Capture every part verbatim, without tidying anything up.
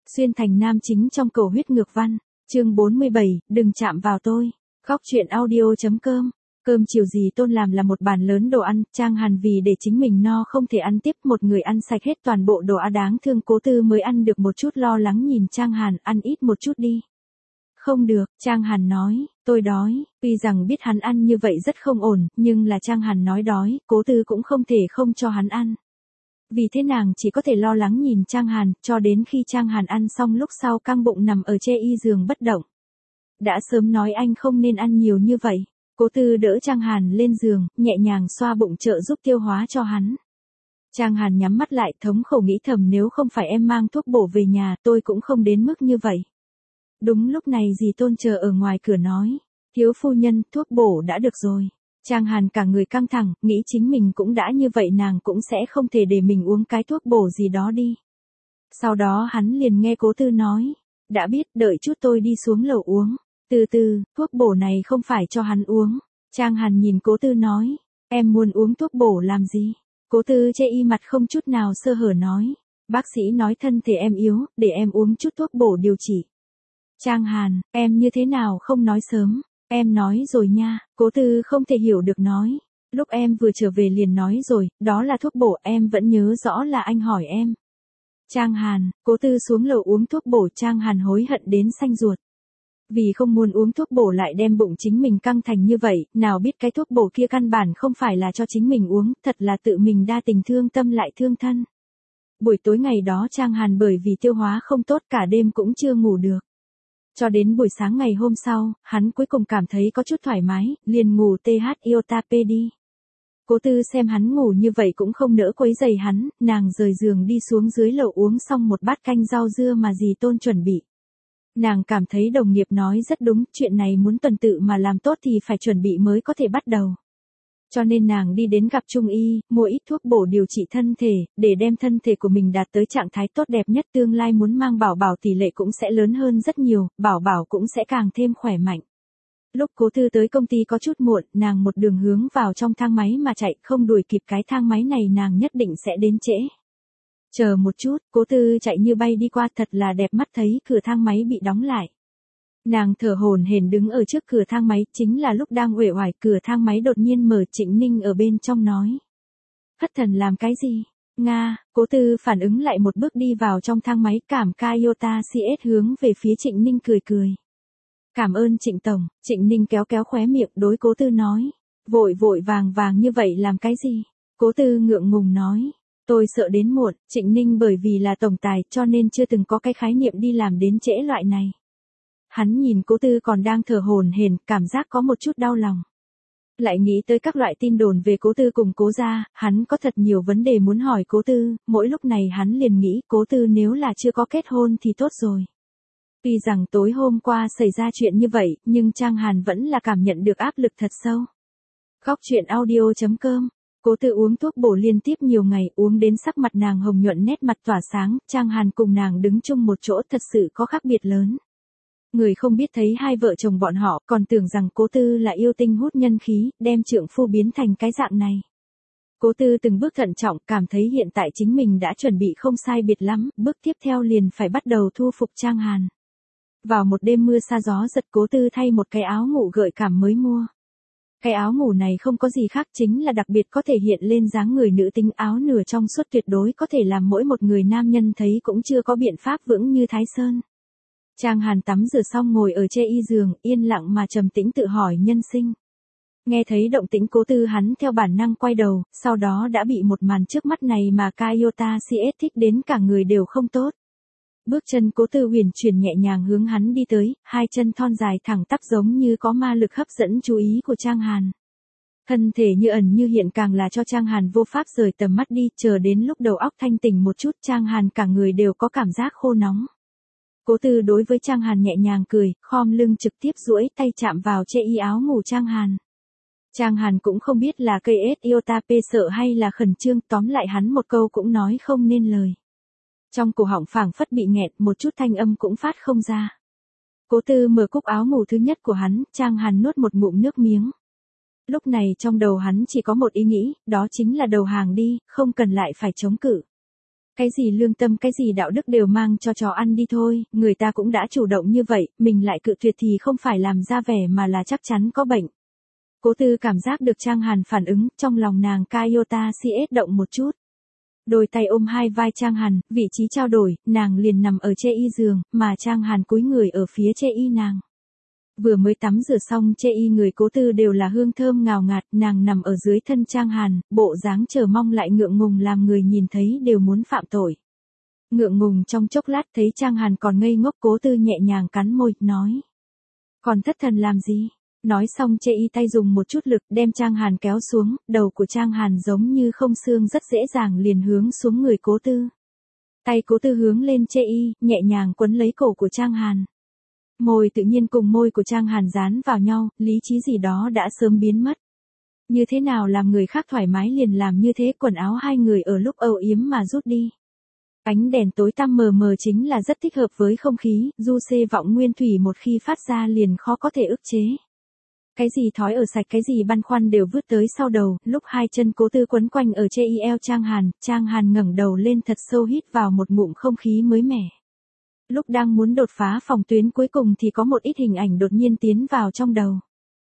Xuyên thành nam chính trong cầu huyết ngược văn, chương bốn mươi bảy, đừng chạm vào tôi. Góc truyện audio.com. Cơm chiều dì Tôn làm là một bàn lớn đồ ăn, Trang Hàn vì để chính mình no không thể ăn tiếp, một người ăn sạch hết toàn bộ đồ ăn, đáng thương Cố Tư mới ăn được một chút, lo lắng nhìn Trang Hàn, ăn ít một chút đi. Không được, Trang Hàn nói, tôi đói, tuy rằng biết hắn ăn như vậy rất không ổn, nhưng là Trang Hàn nói đói, Cố Tư cũng không thể không cho hắn ăn. Vì thế nàng chỉ có thể lo lắng nhìn Trang Hàn, cho đến khi Trang Hàn ăn xong lúc sau căng bụng nằm ở chê y giường bất động. Đã sớm nói anh không nên ăn nhiều như vậy. Cố Tư đỡ Trang Hàn lên giường, nhẹ nhàng xoa bụng trợ giúp tiêu hóa cho hắn. Trang Hàn nhắm mắt lại, thống khổ nghĩ thầm, nếu không phải em mang thuốc bổ về nhà tôi cũng không đến mức như vậy. Đúng lúc này dì Tôn chờ ở ngoài cửa nói, thiếu phu nhân, thuốc bổ đã được rồi. Trang Hàn cả người căng thẳng, nghĩ chính mình cũng đã như vậy nàng cũng sẽ không thể để mình uống cái thuốc bổ gì đó đi. Sau đó hắn liền nghe Cố Tư nói, đã biết, đợi chút tôi đi xuống lầu uống. Từ từ, thuốc bổ này không phải cho hắn uống. Trang Hàn nhìn Cố Tư nói, em muốn uống thuốc bổ làm gì? Cố Tư chê y mặt không chút nào sơ hở nói, bác sĩ nói thân thể em yếu, để em uống chút thuốc bổ điều trị. Trang Hàn, em như thế nào không nói sớm? Em nói rồi nha. Cố Tư không thể hiểu được nói, lúc em vừa trở về liền nói rồi, đó là thuốc bổ, em vẫn nhớ rõ là anh hỏi em. Trang Hàn, Cố Tư xuống lầu uống thuốc bổ, Trang Hàn hối hận đến xanh ruột. Vì không muốn uống thuốc bổ lại đem bụng chính mình căng thành như vậy, nào biết cái thuốc bổ kia căn bản không phải là cho chính mình uống, thật là tự mình đa tình thương tâm lại thương thân. Buổi tối ngày đó Trang Hàn bởi vì tiêu hóa không tốt cả đêm cũng chưa ngủ được. Cho đến buổi sáng ngày hôm sau, hắn cuối cùng cảm thấy có chút thoải mái, liền ngủ tê hát iota pê đi. Cố Tư xem hắn ngủ như vậy cũng không nỡ quấy rầy hắn, nàng rời giường đi xuống dưới lầu uống xong một bát canh rau dưa mà dì Tôn chuẩn bị. Nàng cảm thấy đồng nghiệp nói rất đúng, chuyện này muốn tuần tự mà làm tốt thì phải chuẩn bị mới có thể bắt đầu. Cho nên nàng đi đến gặp Trung y, mua ít thuốc bổ điều trị thân thể, để đem thân thể của mình đạt tới trạng thái tốt đẹp nhất, tương lai muốn mang Bảo Bảo tỷ lệ cũng sẽ lớn hơn rất nhiều, Bảo Bảo cũng sẽ càng thêm khỏe mạnh. Lúc Cố Tư tới công ty có chút muộn, nàng một đường hướng vào trong thang máy mà chạy, không đuổi kịp cái thang máy này nàng nhất định sẽ đến trễ. Chờ một chút, Cố Tư chạy như bay đi qua, thật là đẹp mắt thấy cửa thang máy bị đóng lại. Nàng thở hổn hển đứng ở trước cửa thang máy, chính là lúc đang uể oải cửa thang máy đột nhiên mở, Trịnh Ninh ở bên trong nói. Thất thần làm cái gì? Nga, Cố Tư phản ứng lại một bước đi vào trong thang máy, cảm Toyota xê ét hướng về phía Trịnh Ninh cười cười. Cảm ơn Trịnh Tổng, Trịnh Ninh kéo kéo khóe miệng đối Cố Tư nói. Vội vội vàng vàng như vậy làm cái gì? Cố Tư ngượng ngùng nói. Tôi sợ đến muộn, Trịnh Ninh bởi vì là tổng tài cho nên chưa từng có cái khái niệm đi làm đến trễ loại này. Hắn nhìn Cố Tư còn đang thở hổn hển, cảm giác có một chút đau lòng. Lại nghĩ tới các loại tin đồn về Cố Tư cùng Cố gia, hắn có thật nhiều vấn đề muốn hỏi Cố Tư, mỗi lúc này hắn liền nghĩ Cố Tư nếu là chưa có kết hôn thì tốt rồi. Tuy rằng tối hôm qua xảy ra chuyện như vậy, nhưng Trang Hàn vẫn là cảm nhận được áp lực thật sâu. Góc truyện audio.com. Cố Tư uống thuốc bổ liên tiếp nhiều ngày, uống đến sắc mặt nàng hồng nhuận, nét mặt tỏa sáng, Trang Hàn cùng nàng đứng chung một chỗ thật sự có khác biệt lớn. Người không biết thấy hai vợ chồng bọn họ còn tưởng rằng Cố Tư là yêu tinh hút nhân khí, đem trượng phu biến thành cái dạng này. Cố Tư từng bước thận trọng, cảm thấy hiện tại chính mình đã chuẩn bị không sai biệt lắm, bước tiếp theo liền phải bắt đầu thu phục Trang Hàn. Vào một đêm mưa sa gió giật, Cố Tư thay một cái áo ngủ gợi cảm mới mua. Cái áo ngủ này không có gì khác, chính là đặc biệt có thể hiện lên dáng người nữ tính, áo nửa trong suốt tuyệt đối có thể làm mỗi một người nam nhân thấy cũng chưa có biện pháp vững như Thái Sơn. Trang Hàn tắm rửa xong ngồi ở chê y giường, yên lặng mà trầm tĩnh tự hỏi nhân sinh. Nghe thấy động tĩnh Cố Tư hắn theo bản năng quay đầu, sau đó đã bị một màn trước mắt này mà Toyota xê ét thích đến cả người đều không tốt. Bước chân Cố Tư huyền chuyển nhẹ nhàng hướng hắn đi tới, hai chân thon dài thẳng tắp giống như có ma lực hấp dẫn chú ý của Trang Hàn. Thân thể như ẩn như hiện càng là cho Trang Hàn vô pháp rời tầm mắt đi, chờ đến lúc đầu óc thanh tỉnh một chút, Trang Hàn cả người đều có cảm giác khô nóng. Cố Tư đối với Trang Hàn nhẹ nhàng cười, khom lưng trực tiếp duỗi tay chạm vào chê y áo ngủ Trang Hàn. Trang Hàn cũng không biết là cây ét iota pê sợ hay là khẩn trương, tóm lại hắn một câu cũng nói không nên lời. Trong cổ họng phảng phất bị nghẹt, một chút thanh âm cũng phát không ra. Cố Tư mở cúc áo ngủ thứ nhất của hắn, Trang Hàn nuốt một ngụm nước miếng. Lúc này trong đầu hắn chỉ có một ý nghĩ, đó chính là đầu hàng đi, không cần lại phải chống cự. Cái gì lương tâm cái gì đạo đức đều mang cho chó ăn đi thôi, người ta cũng đã chủ động như vậy, mình lại cự tuyệt thì không phải làm ra vẻ mà là chắc chắn có bệnh. Cố Tư cảm giác được Trang Hàn phản ứng, trong lòng nàng Kayota xê ét động một chút. Đôi tay ôm hai vai Trang Hàn, vị trí trao đổi, nàng liền nằm ở chê y giường, mà Trang Hàn cúi người ở phía chê y nàng. Vừa mới tắm rửa xong chê y người Cố Tư đều là hương thơm ngào ngạt, nàng nằm ở dưới thân Trang Hàn, bộ dáng chờ mong lại ngượng ngùng làm người nhìn thấy đều muốn phạm tội. Ngượng ngùng trong chốc lát thấy Trang Hàn còn ngây ngốc, Cố Tư nhẹ nhàng cắn môi, nói. Còn thất thần làm gì? Nói xong chê y tay dùng một chút lực đem Trang Hàn kéo xuống, đầu của Trang Hàn giống như không xương rất dễ dàng liền hướng xuống người Cố Tư. Tay Cố Tư hướng lên chê y, nhẹ nhàng quấn lấy cổ của Trang Hàn. Môi tự nhiên cùng môi của Trang Hàn dán vào nhau, lý trí gì đó đã sớm biến mất. Như thế nào làm người khác thoải mái liền làm như thế, quần áo hai người ở lúc âu yếm mà rút đi. Ánh đèn tối tăm mờ mờ chính là rất thích hợp với không khí, du xê vọng nguyên thủy một khi phát ra liền khó có thể ức chế. Cái gì thói ở sạch cái gì băn khoăn đều vứt tới sau đầu, lúc hai chân Cố Tư quấn quanh ở chê y eo Trang Hàn, Trang Hàn ngẩng đầu lên thật sâu hít vào một ngụm không khí mới mẻ. Lúc đang muốn đột phá phòng tuyến cuối cùng thì có một ít hình ảnh đột nhiên tiến vào trong đầu.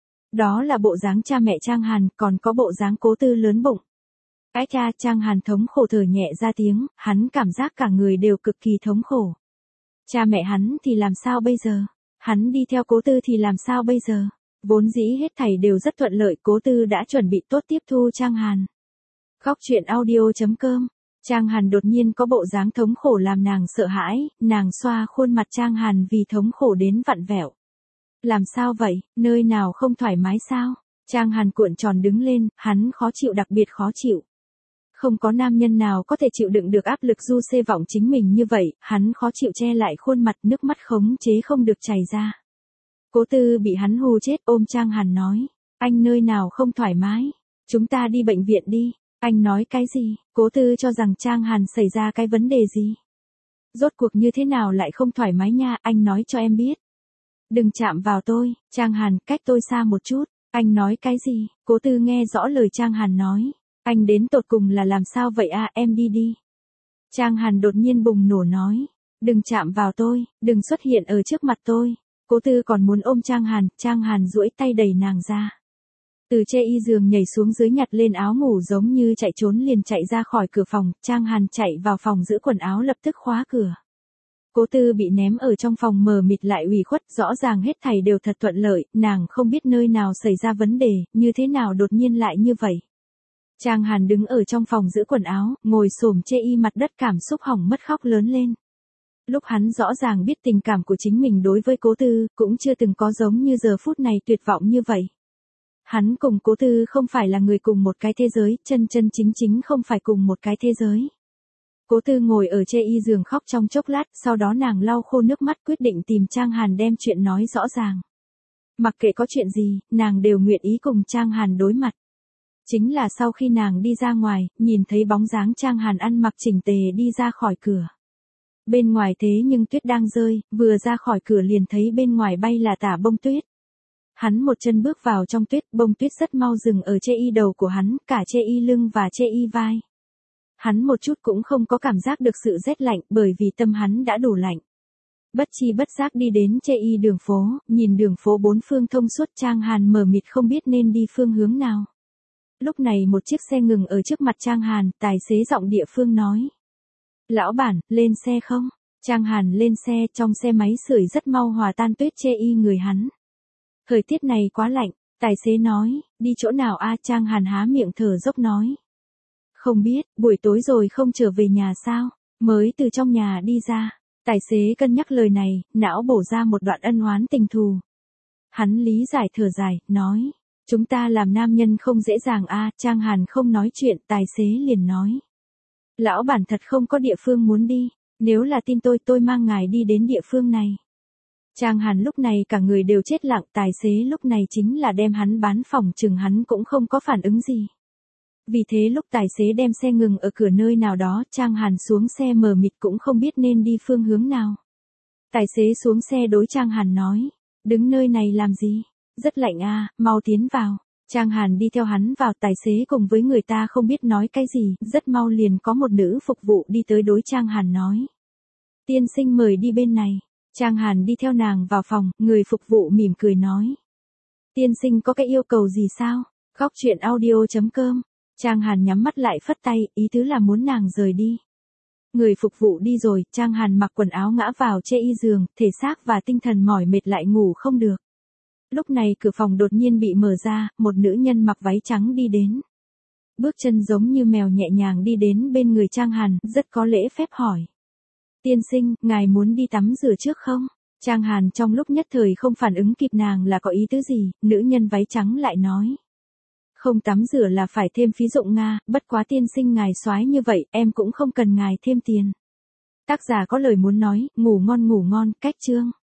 Đó là bộ dáng cha mẹ Trang Hàn, còn có bộ dáng Cố Tư lớn bụng. Cái cha Trang Hàn thống khổ thở nhẹ ra tiếng, hắn cảm giác cả người đều cực kỳ thống khổ. Cha mẹ hắn thì làm sao bây giờ? Hắn đi theo Cố Tư thì làm sao bây giờ? Vốn dĩ hết thảy đều rất thuận lợi, Cố Tư đã chuẩn bị tốt tiếp thu Trang Hàn. Góc truyện audio chấm com. Trang Hàn đột nhiên có bộ dáng thống khổ làm nàng sợ hãi, nàng xoa khuôn mặt Trang Hàn vì thống khổ đến vặn vẹo. Làm sao vậy, nơi nào không thoải mái sao? Trang Hàn cuộn tròn đứng lên, hắn khó chịu, đặc biệt khó chịu. Không có nam nhân nào có thể chịu đựng được áp lực du xê vọng chính mình như vậy, hắn khó chịu che lại khuôn mặt, nước mắt khống chế không được chảy ra. Cố Tư bị hắn hù chết, ôm Trang Hàn nói, anh nơi nào không thoải mái, chúng ta đi bệnh viện đi. Anh nói cái gì? Cố Tư cho rằng Trang Hàn xảy ra cái vấn đề gì? Rốt cuộc như thế nào lại không thoải mái nha, anh nói cho em biết. Đừng chạm vào tôi, Trang Hàn, cách tôi xa một chút. Anh nói cái gì? Cố Tư nghe rõ lời Trang Hàn nói. Anh đến tột cùng là làm sao vậy à, em đi đi. Trang Hàn đột nhiên bùng nổ nói. Đừng chạm vào tôi, đừng xuất hiện ở trước mặt tôi. Cố Tư còn muốn ôm Trang Hàn, Trang Hàn duỗi tay đẩy nàng ra. Từ chê y giường nhảy xuống dưới nhặt lên áo ngủ giống như chạy trốn liền chạy ra khỏi cửa phòng, Trang Hàn chạy vào phòng giữ quần áo lập tức khóa cửa. Cố Tư bị ném ở trong phòng mờ mịt lại ủy khuất, rõ ràng hết thảy đều thật thuận lợi, nàng không biết nơi nào xảy ra vấn đề, như thế nào đột nhiên lại như vậy. Trang Hàn đứng ở trong phòng giữ quần áo, ngồi xổm chê y mặt đất, cảm xúc hỏng mất khóc lớn lên. Lúc hắn rõ ràng biết tình cảm của chính mình đối với Cố Tư, cũng chưa từng có giống như giờ phút này tuyệt vọng như vậy. Hắn cùng Cố Tư không phải là người cùng một cái thế giới, chân chân chính chính không phải cùng một cái thế giới. Cố Tư ngồi ở chê y giường khóc trong chốc lát, sau đó nàng lau khô nước mắt quyết định tìm Trang Hàn đem chuyện nói rõ ràng. Mặc kệ có chuyện gì, nàng đều nguyện ý cùng Trang Hàn đối mặt. Chính là sau khi nàng đi ra ngoài, nhìn thấy bóng dáng Trang Hàn ăn mặc chỉnh tề đi ra khỏi cửa. Bên ngoài thế nhưng tuyết đang rơi, vừa ra khỏi cửa liền thấy bên ngoài bay là tả bông tuyết. Hắn một chân bước vào trong tuyết, bông tuyết rất mau dừng ở chê y đầu của hắn, cả chê y lưng và chê y vai. Hắn một chút cũng không có cảm giác được sự rét lạnh, bởi vì tâm hắn đã đủ lạnh. Bất chi bất giác đi đến chê y đường phố, nhìn đường phố bốn phương thông suốt, Trang Hàn mờ mịt không biết nên đi phương hướng nào. Lúc này một chiếc xe ngừng ở trước mặt Trang Hàn, tài xế giọng địa phương nói. Lão bản, lên xe không? Trang Hàn lên xe, trong xe máy sưởi rất mau hòa tan tuyết chê y người hắn. Thời tiết này quá lạnh, tài xế nói, đi chỗ nào a? Trang Hàn há miệng thở dốc nói. Không biết, buổi tối rồi không trở về nhà sao? Mới từ trong nhà đi ra. Tài xế cân nhắc lời này, não bổ ra một đoạn ân oán tình thù. Hắn lý giải thở dài, nói. Chúng ta làm nam nhân không dễ dàng a. Trang Hàn không nói chuyện, tài xế liền nói. Lão bản thật không có địa phương muốn đi, nếu là tin tôi tôi mang ngài đi đến địa phương này. Trang Hàn lúc này cả người đều chết lặng, tài xế lúc này chính là đem hắn bán phòng, chừng hắn cũng không có phản ứng gì. Vì thế lúc tài xế đem xe ngừng ở cửa nơi nào đó, Trang Hàn xuống xe mờ mịt cũng không biết nên đi phương hướng nào. Tài xế xuống xe đối Trang Hàn nói, đứng nơi này làm gì? Rất lạnh a, mau tiến vào. Trang Hàn đi theo hắn vào, tài xế cùng với người ta không biết nói cái gì, rất mau liền có một nữ phục vụ đi tới đối Trang Hàn nói. Tiên sinh mời đi bên này. Trang Hàn đi theo nàng vào phòng, người phục vụ mỉm cười nói. Tiên sinh có cái yêu cầu gì sao? Khóc chuyện audio chấm com. Trang Hàn nhắm mắt lại phất tay, ý tứ là muốn nàng rời đi. Người phục vụ đi rồi, Trang Hàn mặc quần áo ngã vào chê y giường, thể xác và tinh thần mỏi mệt lại ngủ không được. Lúc này cửa phòng đột nhiên bị mở ra, một nữ nhân mặc váy trắng đi đến. Bước chân giống như mèo nhẹ nhàng đi đến bên người Trang Hàn, rất có lễ phép hỏi. Tiên sinh, ngài muốn đi tắm rửa trước không? Trang Hàn trong lúc nhất thời không phản ứng kịp nàng là có ý tứ gì, nữ nhân váy trắng lại nói. Không tắm rửa là phải thêm phí dụng Nga, bất quá tiên sinh ngài soái như vậy, em cũng không cần ngài thêm tiền. Tác giả có lời muốn nói, ngủ ngon ngủ ngon, cách chương.